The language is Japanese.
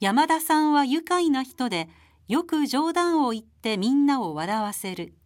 山田さんは愉快な人で、よく冗談を言ってみんなを笑わせる。